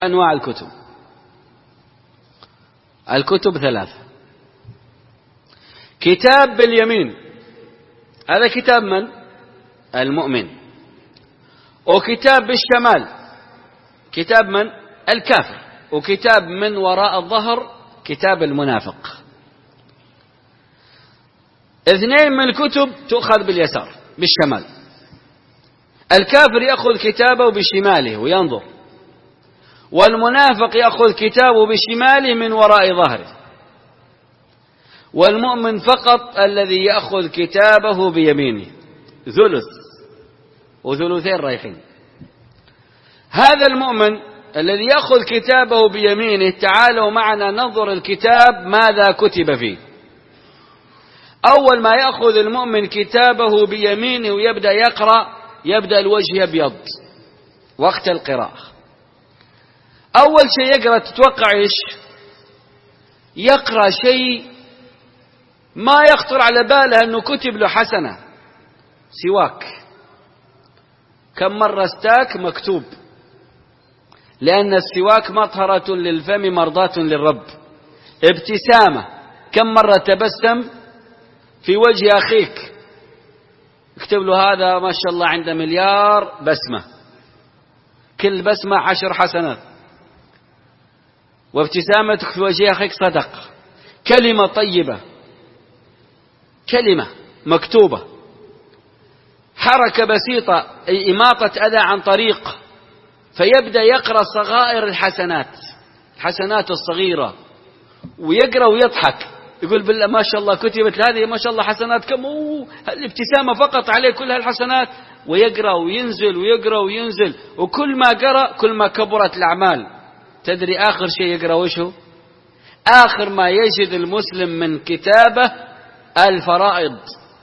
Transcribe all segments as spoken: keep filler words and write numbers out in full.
أنواع الكتب. الكتب ثلاثة: كتاب باليمين، هذا كتاب من؟ المؤمن. وكتاب بالشمال، كتاب من؟ الكافر. وكتاب من وراء الظهر، كتاب المنافق. اثنين من الكتب تؤخذ باليسار بالشمال. الكافر يأخذ كتابه بشماله وينظر، والمنافق يأخذ كتابه بشماله من وراء ظهره، والمؤمن فقط الذي يأخذ كتابه بيمينه، ثلث وثلثين رايحين. هذا المؤمن الذي يأخذ كتابه بيمينه، تعالوا معنا ننظر الكتاب ماذا كتب فيه. أول ما يأخذ المؤمن كتابه بيمينه ويبدأ يقرأ، يبدأ الوجه يبيض وقت القراءة. أول شيء يقرأ، تتوقع إيش؟ يقرأ شيء ما يخطر على باله أنه كتب له حسنة. سواك، كم مرة استاك مكتوب، لأن السواك مطهرة للفم مرضاة للرب. ابتسامة، كم مرة تبسم في وجه أخيك، اكتب له هذا ما شاء الله عنده مليار بسمة، كل بسمة عشر حسنات. وابتسامتك في وجه أخيك صدق. كلمة طيبة، كلمة مكتوبة. حركة بسيطة، إماطة أذى عن طريق، فيبدأ يقرأ صغائر الحسنات، الحسنات الصغيرة، ويقرأ ويضحك، يقول بالله ما شاء الله كتبت هذه ما شاء الله حسنات كم، الابتسامة فقط عليه كل هالحسنات. ويقرأ وينزل ويقرأ وينزل، وكل ما قرأ كل ما كبرت الأعمال. تدري آخر شيء يقرأ وشه؟ آخر ما يجد المسلم من كتابه الفرائض،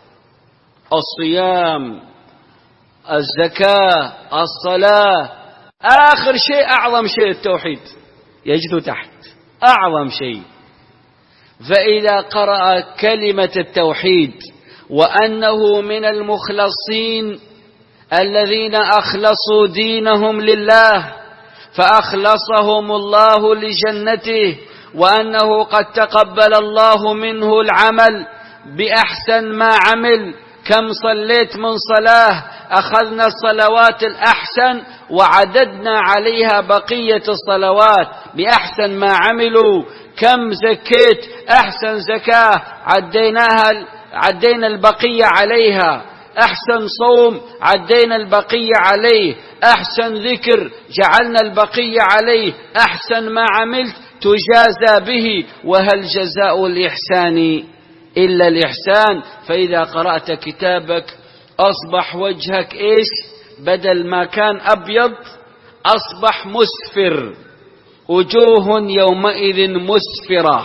الصيام، الزكاة، الصلاة. آخر شيء، أعظم شيء التوحيد، يجد تحت أعظم شيء. فإذا قرأ كلمة التوحيد وأنه من المخلصين الذين أخلصوا دينهم لله فأخلصهم الله لجنته، وأنه قد تقبل الله منه العمل بأحسن ما عمل. كم صليت من صلاة، أخذنا الصلوات الأحسن وعددنا عليها بقية الصلوات بأحسن ما عملوا. كم زكيت، أحسن زكاة عديناها، عدينا البقية عليها. أحسن صوم عدينا البقية عليه. أحسن ذكر جعلنا البقية عليه. أحسن ما عملت تجازى به، وهل جزاء الإحسان إلا الإحسان. فإذا قرأت كتابك أصبح وجهك إيش؟ بدل ما كان أبيض أصبح مسفر. وجوه يومئذ مسفرة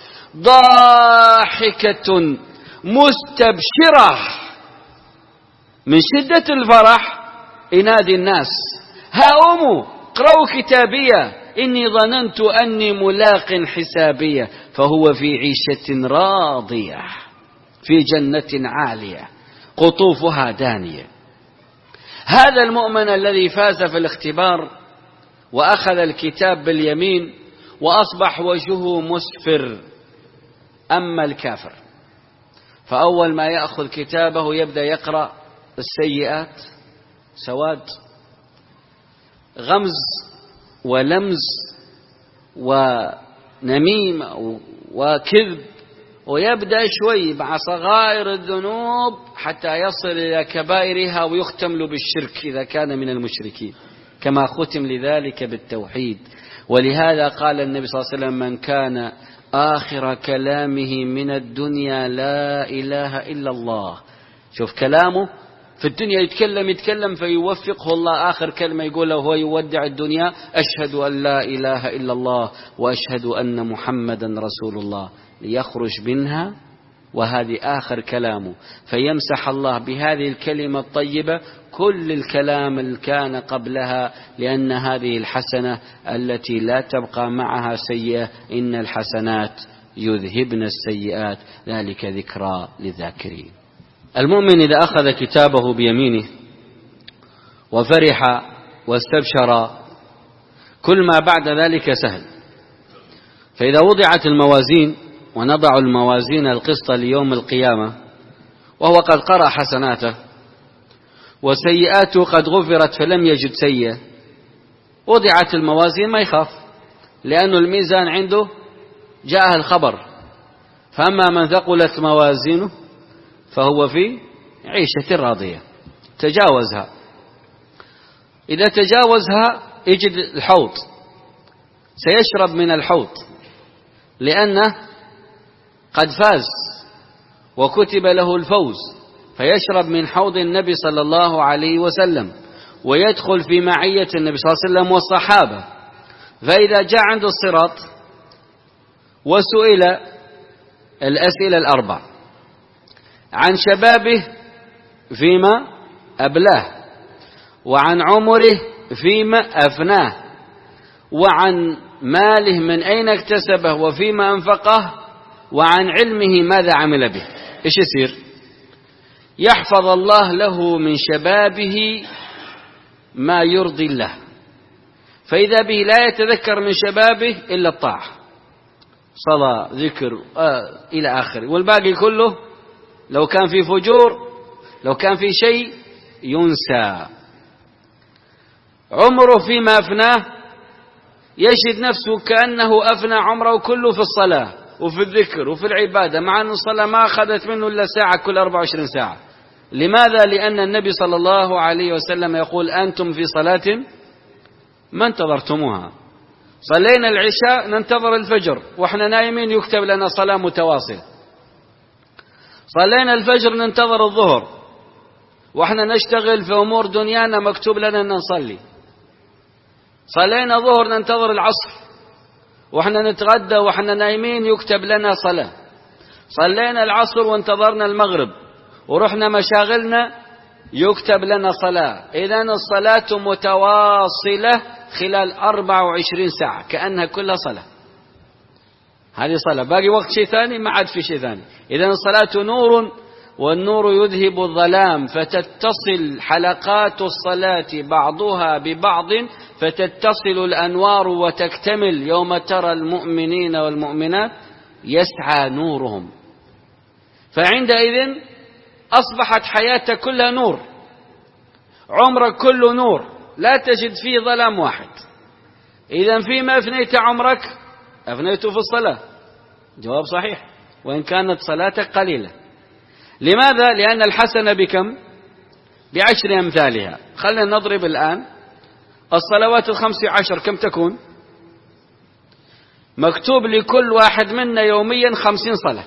ضاحكة مستبشرة. من شدة الفرح ينادي الناس: هاؤموا اقرأوا كتابية إني ظننت أني ملاق حسابية. فهو في عيشة راضية في جنة عالية قطوفها دانية. هذا المؤمن الذي فاز في الاختبار وأخذ الكتاب باليمين وأصبح وجهه مسفر. أما الكافر فأول ما يأخذ كتابه يبدأ يقرأ السيئات، سواد، غمز ولمز ونميمة وكذب، ويبدأ شوي مع صغائر الذنوب حتى يصل إلى كبائرها ويختم له بالشرك إذا كان من المشركين، كما ختم لذلك بالتوحيد. ولهذا قال النبي صلى الله عليه وسلم: من كان آخر كلامه من الدنيا لا إله إلا الله. شوف كلامه في الدنيا يتكلم يتكلم فيوفقه الله آخر كلمة يقولها وهو يودع الدنيا: أشهد أن لا إله إلا الله وأشهد أن محمدا رسول الله، ليخرج منها وهذه آخر كلامه، فيمسح الله بهذه الكلمة الطيبة كل الكلام اللي كان قبلها، لأن هذه الحسنة التي لا تبقى معها سيئة، إن الحسنات يذهبن السيئات، ذلك ذكرى للذاكرين. المؤمن إذا أخذ كتابه بيمينه وفرح واستبشر كل ما بعد ذلك سهل. فإذا وضعت الموازين، ونضع الموازين القسط ليوم القيامة، وهو قد قرأ حسناته وسيئاته قد غفرت فلم يجد سيئة، وضعت الموازين ما يخاف، لأن الميزان عنده جاءه الخبر. فأما من ثقلت موازينه فهو في عيشة راضية، تجاوزها. إذا تجاوزها يجد الحوض، سيشرب من الحوض لأنه قد فاز وكتب له الفوز، فيشرب من حوض النبي صلى الله عليه وسلم ويدخل في معية النبي صلى الله عليه وسلم والصحابة. فإذا جاء عند الصراط وسئل الأسئلة الأربع عن شبابه فيما أبلاه، وعن عمره فيما أفناه، وعن ماله من أين اكتسبه وفيما أنفقه، وعن علمه ماذا عمل به، إيش يصير؟ يحفظ الله له من شبابه ما يرضي الله، فإذا به لا يتذكر من شبابه إلا الطاعة، صلاة، ذكر، آه إلى آخره، والباقي كله لو كان في فجور، لو كان في شيء ينسى. عمره فيما أفناه يجد نفسه كأنه أفنى عمره كله في الصلاة وفي الذكر وفي العبادة، مع أن الصلاة ما أخذت منه إلا ساعة كل أربع وعشرين ساعة. لماذا؟ لأن النبي صلى الله عليه وسلم يقول: أنتم في صلاة ما انتظرتموها. صلينا العشاء ننتظر الفجر وإحنا نايمين يكتب لنا صلاة متواصلة. صلينا الفجر ننتظر الظهر وإحنا نشتغل في أمور دنيانا مكتوب لنا أن نصلي. صلينا ظهر ننتظر العصر وإحنا نتغدى وإحنا نايمين يكتب لنا صلاة. صلينا العصر وانتظرنا المغرب ورحنا مشاغلنا يكتب لنا صلاة. إذن الصلاة متواصلة خلال أربع وعشرين ساعة كأنها كلها صلاة. هذه صلاة، باقي وقت شيء ثاني ما عاد في شيء ثاني. إذن الصلاة نور، والنور يذهب الظلام، فتتصل حلقات الصلاة بعضها ببعض فتتصل الأنوار وتكتمل. يوم ترى المؤمنين والمؤمنات يسعى نورهم، فعندئذ أصبحت حياتك كلها نور، عمرك كله نور، لا تجد فيه ظلام واحد. إذن فيما أفنيت عمرك أفنيته في الصلاة. جواب صحيح، وإن كانت صلاتك قليلة. لماذا؟ لأن الحسنة بكم؟ بعشر أمثالها. خلينا نضرب الآن الصلوات الخمس عشر كم تكون؟ مكتوب لكل واحد منا يوميا خمسين صلاة،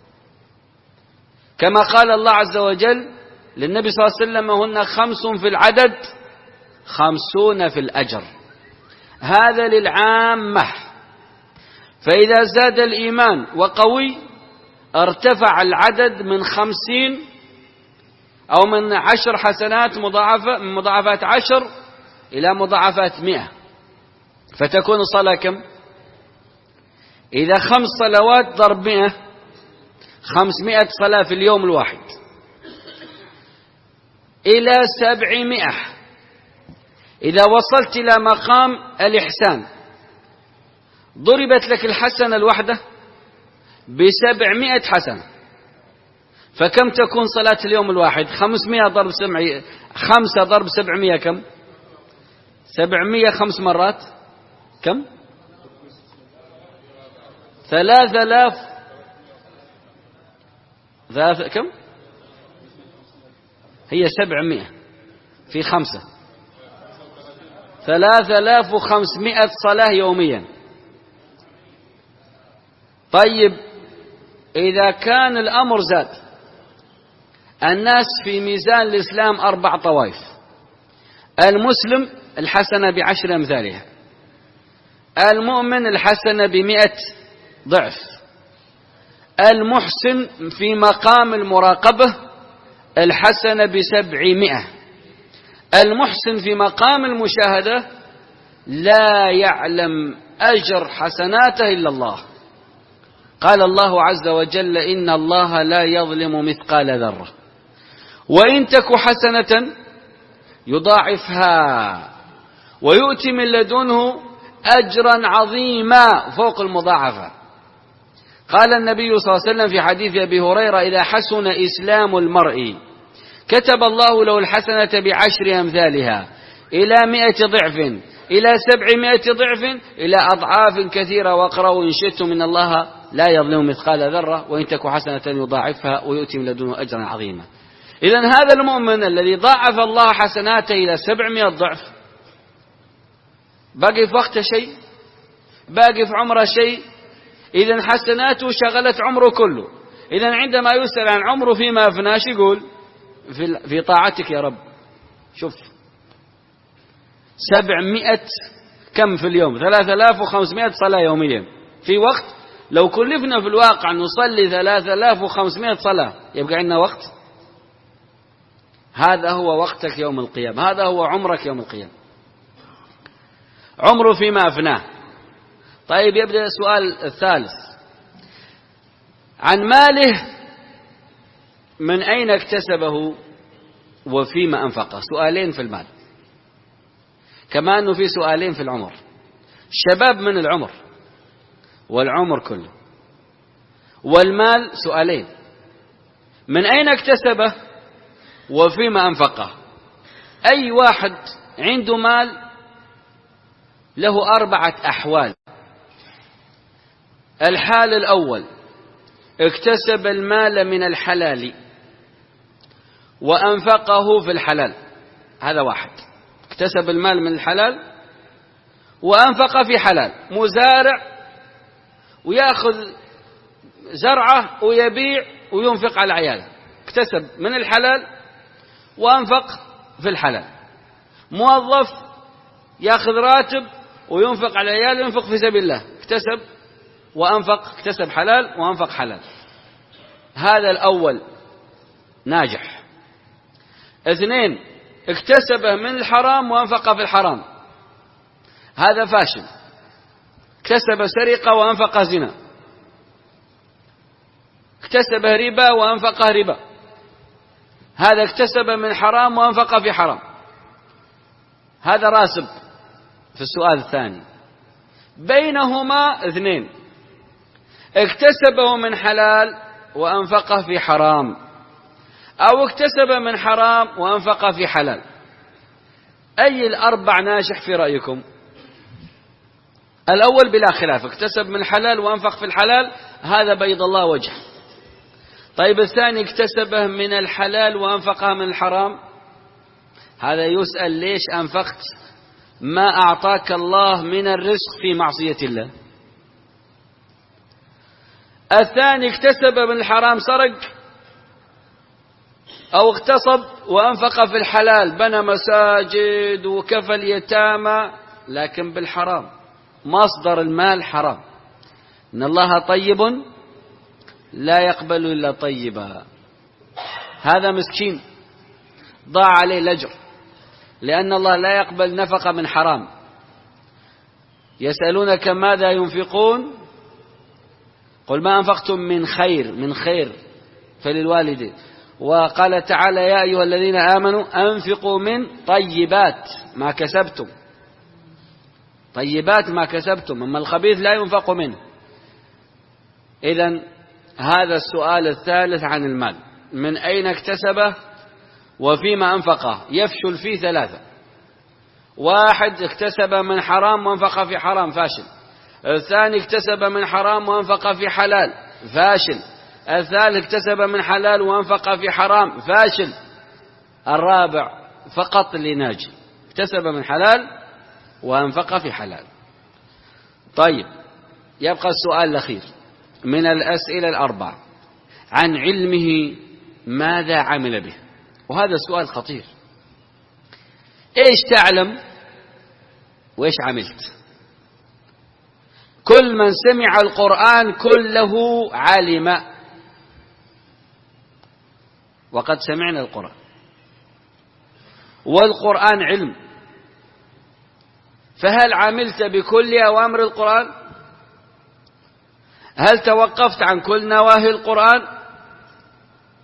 كما قال الله عز وجل للنبي صلى الله عليه وسلم: هن خمس في العدد خمسون في الأجر. هذا للعامة. فإذا زاد الإيمان وقوي ارتفع العدد من خمسين أو من عشر حسنات مضاعفة من مضاعفات عشر إلى مضاعفات مئة، فتكون الصلاة كم؟ إذا خمس صلوات ضرب مئة، خمسمائة صلاة في اليوم الواحد إلى سبعمائة. إذا وصلت إلى مقام الإحسان ضربت لك الحسنة الواحدة بسبعمائة حسنة، فكم تكون صلاة اليوم الواحد؟ خمسمائة ضرب سبعمائة، خمسة ضرب سبعمائة كم؟ سبعمائة خمس مرات كم؟ ثلاثة آلاف ثلاثة كم؟ هي سبعمائة في خمسة، ثلاثة آلاف وخمسمائة صلاة يوميا. طيب إذا كان الأمر زاد، الناس في ميزان الإسلام أربع طوائف: المسلم الحسنة بعشر أمثالها، المؤمن الحسنة بمئة ضعف، المحسن في مقام المراقبة الحسنة بسبعمائة، المحسن في مقام المشاهدة لا يعلم أجر حسناته إلا الله. قال الله عز وجل: إن الله لا يظلم مثقال ذرة، وإن تك حسنة يضاعفها ويؤتي من لدنه أجرا عظيما فوق المضاعفة. قال النبي صلى الله عليه وسلم في حديث أبي هريرة: إذا حسن إسلام المرء كتب الله له الحسنة بعشر أمثالها إلى مئة ضعف إلى سبعمائة ضعف إلى أضعاف كثيرة. واقرأوا إن شئتم إن الله لا يظلم مثقال ذرة وإن تك حسنة يضاعفها ويؤتي من لدنه أجرا عظيما. إذن هذا المؤمن الذي ضاعف الله حسناته إلى سبعمائة ضعف باقي في وقته شيء، باقي في عمره شيء. إذن حسناته شغلت عمره كله. إذن عندما يسأل عن عمره فيما أفناش يقول في, في طاعتك يا رب. شوف سبعمائة كم في اليوم؟ ثلاثة آلاف وخمسمائة صلاة يوميا، في وقت لو كلفنا في الواقع نصلي ثلاثة آلاف وخمسمائة صلاة يبقى عندنا وقت. هذا هو وقتك يوم القيامة، هذا هو عمرك يوم القيامة، عمره فيما أفناه. طيب يبدأ السؤال الثالث: عن ماله من أين اكتسبه وفيما أنفقه. سؤالين في المال، كما أنه في سؤالين في العمر. الشباب من العمر والعمر كله، والمال سؤالين: من أين اكتسبه وفيما أنفقه. أي واحد عنده مال له أربعة أحوال. الحال الأول: اكتسب المال من الحلال وأنفقه في الحلال. هذا واحد اكتسب المال من الحلال وأنفق في حلال. مزارع ويأخذ زرعه ويبيع وينفق على عياله، اكتسب من الحلال وأنفق في الحلال. موظف يأخذ راتب وينفق على عياله وينفق في سبيل الله، اكتسب وأنفق، اكتسب حلال وأنفق حلال. هذا الأول ناجح. اثنين: اكتسب من الحرام وأنفق في الحرام. هذا فاشل، اكتسب سرقة وأنفق زنا، اكتسب ربا وأنفق ربا. هذا اكتسب من حرام وأنفق في حرام. هذا راسب في السؤال الثاني. بينهما اثنين: اكتسبه من حلال وأنفقه في حرام، أو اكتسب من حرام وأنفق في حلال. أي الأربع ناجح في رأيكم؟ الأول بلا خلاف، اكتسب من حلال وأنفق في الحلال، هذا بيض الله وجهه. طيب الثاني: اكتسبه من الحلال وأنفقه من الحرام. هذا يسأل: ليش أنفقت ما أعطاك الله من الرزق في معصية الله؟ الثاني: اكتسب من الحرام، سرق أو اغتصب وأنفق في الحلال، بنى مساجد وكفى اليتامى، لكن بالحرام، مصدر المال حرام. إن الله طيب لا يقبل إلا طيبا. هذا مسكين ضاع عليه الأجر، لأن الله لا يقبل نفقة من حرام. يسألونك ماذا ينفقون قل ما أنفقتم من خير من خير فللوالدين. وقال تعالى: يا أيها الذين آمنوا أنفقوا من طيبات ما كسبتم. طيبات ما كسبتم، أما الخبيث لا ينفق منه. إذن هذا السؤال الثالث عن المال: من أين اكتسبه وفيما أنفقه. يفشل فيه ثلاثة: واحد اكتسب من حرام وانفق في حرام، فاشل. الثاني اكتسب من حرام وانفق في حلال، فاشل. الثالث اكتسب من حلال وانفق في حرام، فاشل. الرابع فقط لناجي، اكتسب من حلال وانفق في حلال. طيب يبقى السؤال الأخير من الأسئلة الأربعة: عن علمه ماذا عمل به. وهذا السؤال خطير. ايش تعلم وايش عملت؟ كل من سمع القرآن كله علم، وقد سمعنا القرآن، والقرآن علم، فهل عملت بكل أوامر القرآن؟ هل توقفت عن كل نواهي القرآن؟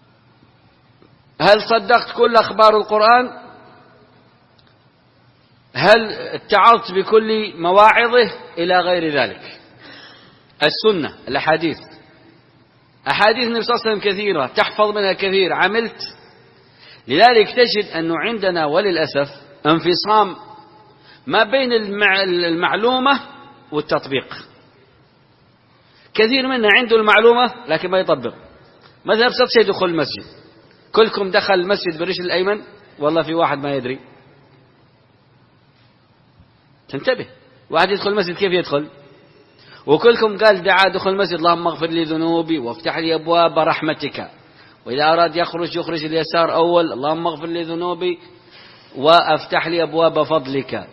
هل صدقت كل أخبار القرآن؟ هل اتعظت بكل مواعظه إلى غير ذلك؟ السنة، الأحاديث، أحاديث النبي صلى الله عليه وسلم كثيرة، تحفظ منها كثير، عملت. لذلك تجد أنه عندنا وللأسف انفصام ما بين المعلومة والتطبيق. كثير منا عنده المعلومة لكن ما يطبق. مثلا أبسط شيء دخول المسجد، كلكم دخل المسجد بالرجل الأيمن؟ والله في واحد ما يدري. تنتبه، واحد يدخل المسجد كيف يدخل؟ وكلكم قال دعاء دخول المسجد: اللهم اغفر لي ذنوبي وافتح لي أبواب رحمتك. وإذا أراد يخرج يخرج اليسار أول: اللهم اغفر لي ذنوبي وافتح لي أبواب فضلك.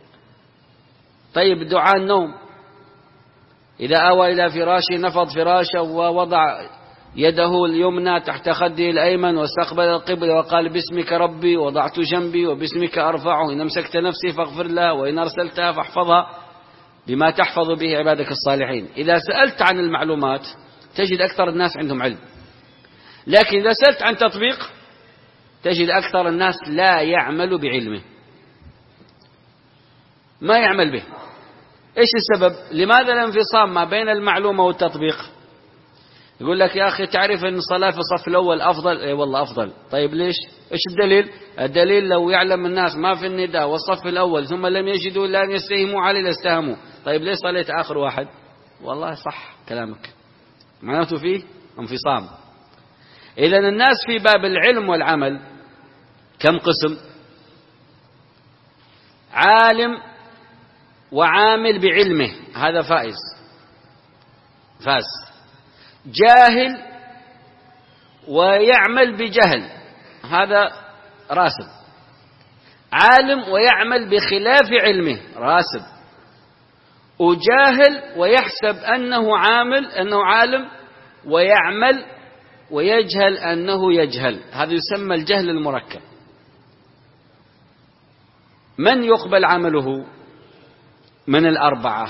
طيب دعاء النوم: إذا آوى إلى فراشه نفض فراشه ووضع يده اليمنى تحت خده الأيمن واستقبل القبلة وقال: باسمك ربي وضعت جنبي وباسمك أرفعه، إن أمسكت نفسي فاغفر لها وإن أرسلتها فاحفظها بما تحفظ به عبادك الصالحين. إذا سألت عن المعلومات تجد أكثر الناس عندهم علم، لكن إذا سألت عن تطبيق تجد أكثر الناس لا يعمل بعلمه، ما يعمل به. إيش السبب؟ لماذا الانفصام ما بين المعلومة والتطبيق؟ يقول لك: يا أخي تعرف أن الصلاة في الصف الأول أفضل؟ إيه والله أفضل. طيب ليش؟ إيش الدليل؟ الدليل لو يعلم الناس ما في النداء والصف الأول ثم لم يجدوا إلا أن يستهموا عليه لاستهموا. طيب ليش صليت آخر واحد؟ والله صح كلامك، معناته فيه انفصام. إذن الناس في باب العلم والعمل كم قسم؟ عالم وعامل بعلمه، هذا فائز فاز. جاهل ويعمل بجهل، هذا راسب. عالم ويعمل بخلاف علمه، راسب. وجاهل ويحسب أنه عامل أنه عالم ويعمل ويجهل أنه يجهل، هذا يسمى الجهل المركب. من يقبل عمله من الأربعة؟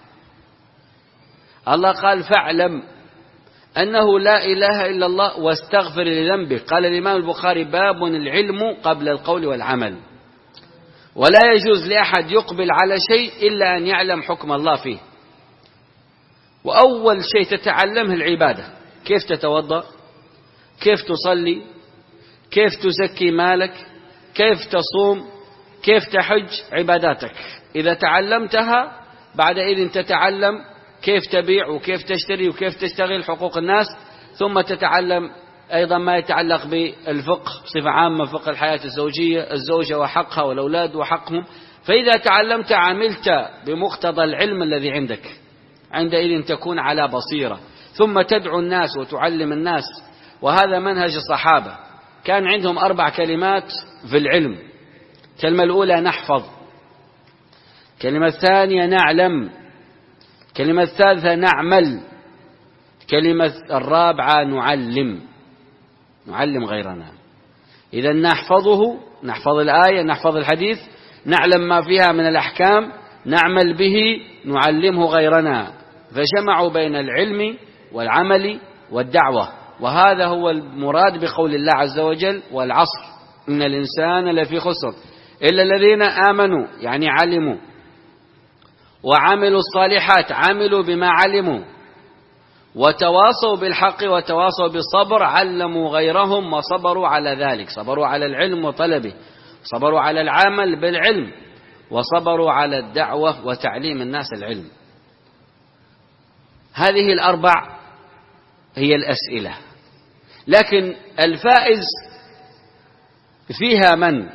الله قال: فاعلم أنه لا إله إلا الله واستغفر لذنبك. قال الإمام البخاري: باب العلم قبل القول والعمل. ولا يجوز لأحد يقبل على شيء إلا أن يعلم حكم الله فيه. وأول شيء تتعلمه العبادة، كيف تتوضأ، كيف تصلي، كيف تزكي مالك، كيف تصوم، كيف تحج، عباداتك. إذا تعلمتها بعدئذ تتعلم كيف تبيع وكيف تشتري وكيف تشتغل حقوق الناس، ثم تتعلم أيضا ما يتعلق بالفقه بصفة عامة، فقه الحياة الزوجية، الزوجة وحقها والأولاد وحقهم. فإذا تعلمت عملت بمقتضى العلم الذي عندك، عندئذ تكون على بصيرة، ثم تدعو الناس وتعلم الناس. وهذا منهج الصحابة، كان عندهم أربع كلمات في العلم: الكلمة الأولى نحفظ، الكلمة الثانية نعلم، الكلمة الثالثة نعمل، الكلمة الرابعة نعلم، نعلم غيرنا. إذا نحفظه، نحفظ الآية، نحفظ الحديث، نعلم ما فيها من الأحكام، نعمل به، نعلمه غيرنا. فجمعوا بين العلم والعمل والدعوة. وهذا هو المراد بقول الله عز وجل: والعصر إن الإنسان لفي خسر إلا الذين آمنوا، يعني علموا، وعملوا الصالحات، عملوا بما علموا، وتواصوا بالحق وتواصوا بالصبر، علموا غيرهم وصبروا على ذلك، صبروا على العلم وطلبه، صبروا على العمل بالعلم، وصبروا على الدعوة وتعليم الناس العلم. هذه الأربع هي الأسئلة. لكن الفائز فيها من؟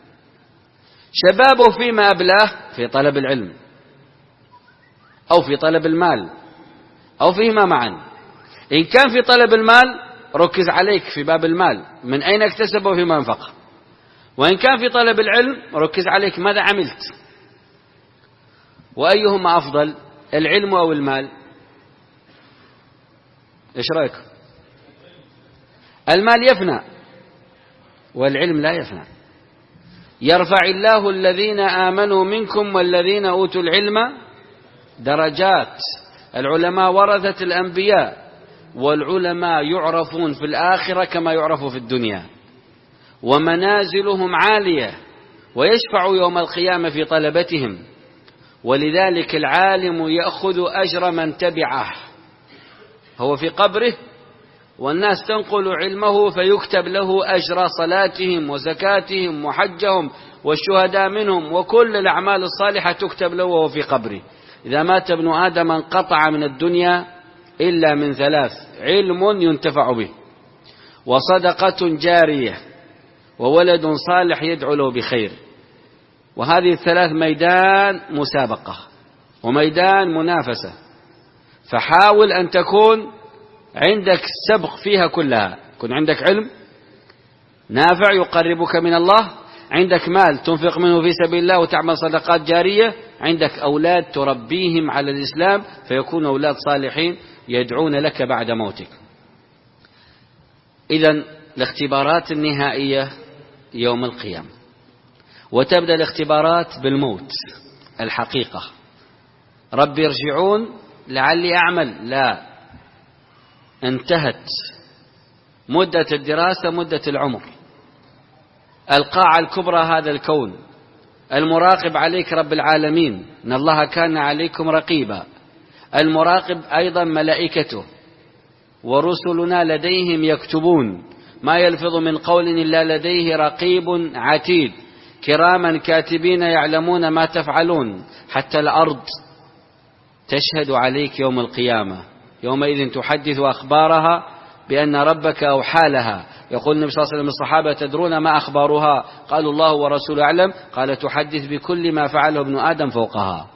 شبابه فيما أبلاه في طلب العلم أو في طلب المال أو فيهما معا. إن كان في طلب المال ركز عليك في باب المال، من أين اكتسبه وفيما انفقه. وإن كان في طلب العلم ركز عليك ماذا عملت. وأيهما أفضل، العلم أو المال؟ إيش رأيك؟ المال يفنى والعلم لا يفنى. يرفع الله الذين آمنوا منكم والذين أوتوا العلم درجات. العلماء ورثة الأنبياء، والعلماء يعرفون في الآخرة كما يعرفوا في الدنيا، ومنازلهم عالية ويشفع يوم القيامة في طلبتهم. ولذلك العالم يأخذ أجر من تبعه، هو في قبره والناس تنقل علمه فيكتب له أجر صلاتهم وزكاتهم وحجهم والشهداء منهم وكل الأعمال الصالحة تكتب له وهو في قبره. إذا مات ابن آدم انقطع من الدنيا إلا من ثلاث: علم ينتفع به، وصدقة جارية، وولد صالح يدعو له بخير. وهذه الثلاث ميدان مسابقة وميدان منافسة، فحاول أن تكون عندك سبق فيها كلها. يكون عندك علم نافع يقربك من الله، عندك مال تنفق منه في سبيل الله وتعمل صدقات جارية، عندك أولاد تربيهم على الإسلام فيكون أولاد صالحين يدعون لك بعد موتك. إذن الاختبارات النهائية يوم القيامة، وتبدأ الاختبارات بالموت الحقيقة. رب ارجعون لعلي أعمل، لا، انتهت مدة الدراسة، مدة العمر. القاعة الكبرى هذا الكون، المراقب عليك رب العالمين، إن الله كان عليكم رقيبا. المراقب أيضا ملائكته، ورسلنا لديهم يكتبون، ما يلفظ من قول إلا لديه رقيب عتيد، كراما كاتبين يعلمون ما تفعلون. حتى الأرض تشهد عليك يوم القيامة، يومئذ تحدث أخبارها بأن ربك أوحى لها. يقول النبي صلى الله عليه وسلم الصحابة: تدرون ما أخبارها؟ قالوا: الله ورسوله أعلم. قال: تحدث بكل ما فعله ابن آدم فوقها.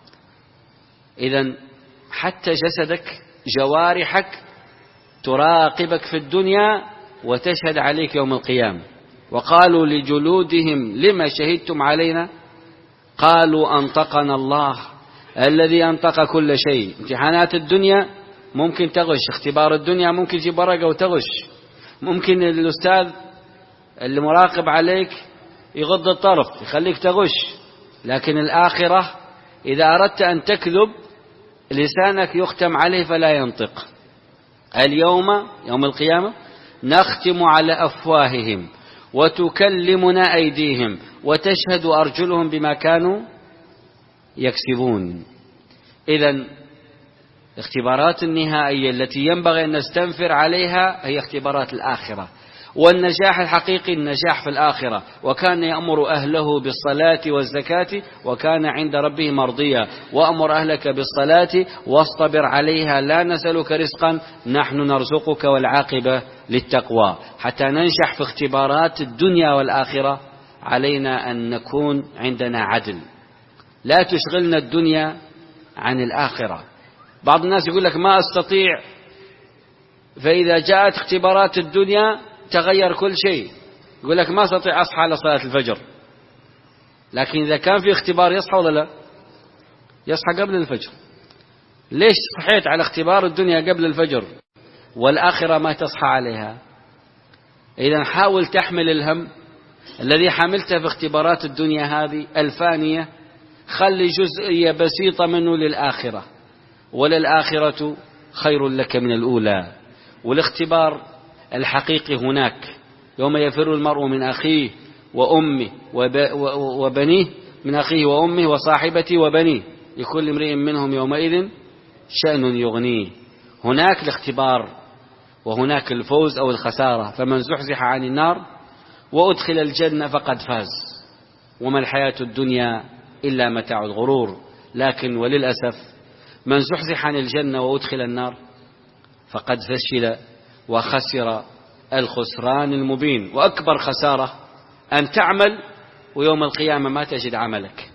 إذن حتى جسدك، جوارحك تراقبك في الدنيا وتشهد عليك يوم القيامة. وقالوا لجلودهم: لما شهدتم علينا؟ قالوا: أنطقنا الله الذي أنطق كل شيء. امتحانات الدنيا ممكن تغش، اختبار الدنيا ممكن تجيب ورقة وتغش، ممكن الأستاذ اللي مراقب عليك يغض الطرف يخليك تغش. لكن الآخرة إذا أردت أن تكذب لسانك يختم عليه فلا ينطق. اليوم يوم القيامة نختم على أفواههم وتكلمنا أيديهم وتشهد أرجلهم بما كانوا يكسبون. إذن الاختبارات النهائية التي ينبغي أن نستنفر عليها هي اختبارات الآخرة. والنجاح الحقيقي النجاح في الآخرة. وكان يأمر أهله بالصلاة والزكاة وكان عند ربه مرضيا. وأمر أهلك بالصلاة واصطبر عليها لا نسألك رزقا نحن نرزقك والعاقبة للتقوى. حتى ننجح في اختبارات الدنيا والآخرة علينا أن نكون عندنا عدل، لا تشغلنا الدنيا عن الآخرة. بعض الناس يقول لك ما أستطيع، فإذا جاءت اختبارات الدنيا تغير كل شيء. يقول لك ما أستطيع أصحى على صلاة الفجر، لكن إذا كان في اختبار يصحى ولا لا؟ يصحى قبل الفجر. ليش صحيت على اختبار الدنيا قبل الفجر والآخرة ما تصحى عليها؟ إذن حاول تحمل الهم الذي حملته في اختبارات الدنيا هذه الفانية، خلي جزئية بسيطة منه للآخرة، وللآخرة خير لك من الأولى. والاختبار الحقيقي هناك يوم يفر المرء من أخيه وأمه وبنيه، من أخيه وأمه وصاحبته وبنيه، لكل امرئ منهم يومئذ شأن يغنيه. هناك الاختبار وهناك الفوز أو الخسارة. فمن زحزح عن النار وأدخل الجنة فقد فاز، وما الحياة الدنيا إلا متاع الغرور. لكن وللأسف من زحزح عن الجنة وأدخل النار فقد فشل وخسر الخسران المبين. وأكبر خسارة أن تعمل ويوم القيامة ما تجد عملك.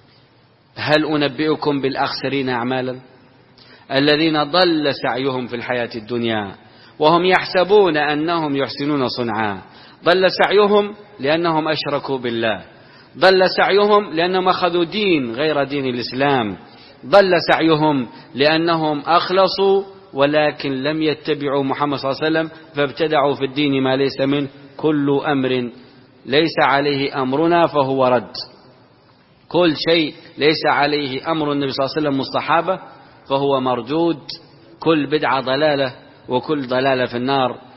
هل أنبئكم بالأخسرين أعمالا؟ الذين ضل سعيهم في الحياة الدنيا وهم يحسبون أنهم يحسنون صنعا. ضل سعيهم لأنهم أشركوا بالله، ضل سعيهم لأنهم أخذوا دين غير دين الإسلام، ضل سعيهم لأنهم أخلصوا ولكن لم يتبعوا محمد صلى الله عليه وسلم فابتدعوا في الدين ما ليس منه. كل أمر ليس عليه أمرنا فهو رد. كل شيء ليس عليه أمر النبي صلى الله عليه وسلم والصحابة فهو مردود. كل بدعة ضلالة وكل ضلالة في النار.